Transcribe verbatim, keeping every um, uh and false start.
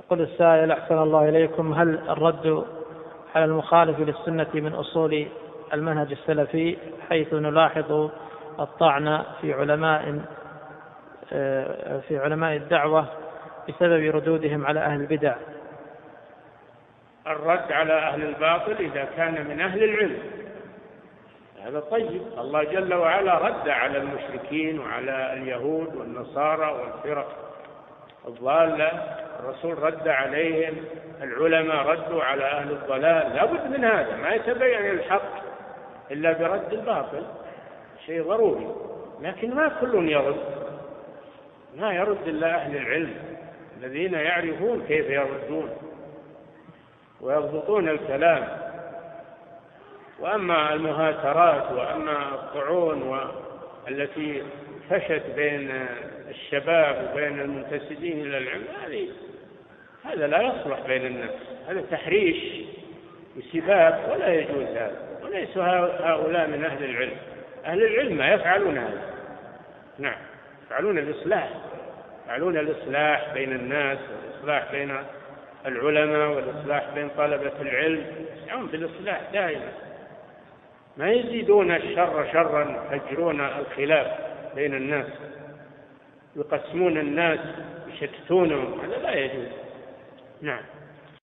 يقول السائل: أحسن الله إليكم، هل الرد على المخالف للسنة من أصول المنهج السلفي، حيث نلاحظ الطعن في علماء في علماء الدعوة بسبب ردودهم على أهل البدع؟ الرد على أهل الباطل إذا كان من أهل العلم هذا طيب. الله جل وعلا رد على المشركين وعلى اليهود والنصارى والفرق الضالة، الرسول رد عليهم، العلماء ردوا على أهل الضلال. لا بد من هذا، ما يتبين الحق إلا برد الباطل، شيء ضروري. لكن ما كل يرد، ما يرد إلا أهل العلم الذين يعرفون كيف يردون ويضبطون الكلام. وأما المهاترات وأما الطعون التي فشت بين الشباب وبين المنتسبين إلى العلم، هذا لا يصلح بين الناس، هذا تحريش وسباب ولا يجوز هذا. وليس هؤلاء من أهل العلم. أهل العلم ما يفعلون هذا، نعم، يفعلون الإصلاح، يفعلون الإصلاح بين الناس والإصلاح بين العلماء والإصلاح بين طلبة العلم، يسعون بالإصلاح دائما، ما يزيدون الشر شرا، يفجرون الخلاف بين الناس، يقسمون الناس، يشتتونهم، هذا لا يجوز. نعم.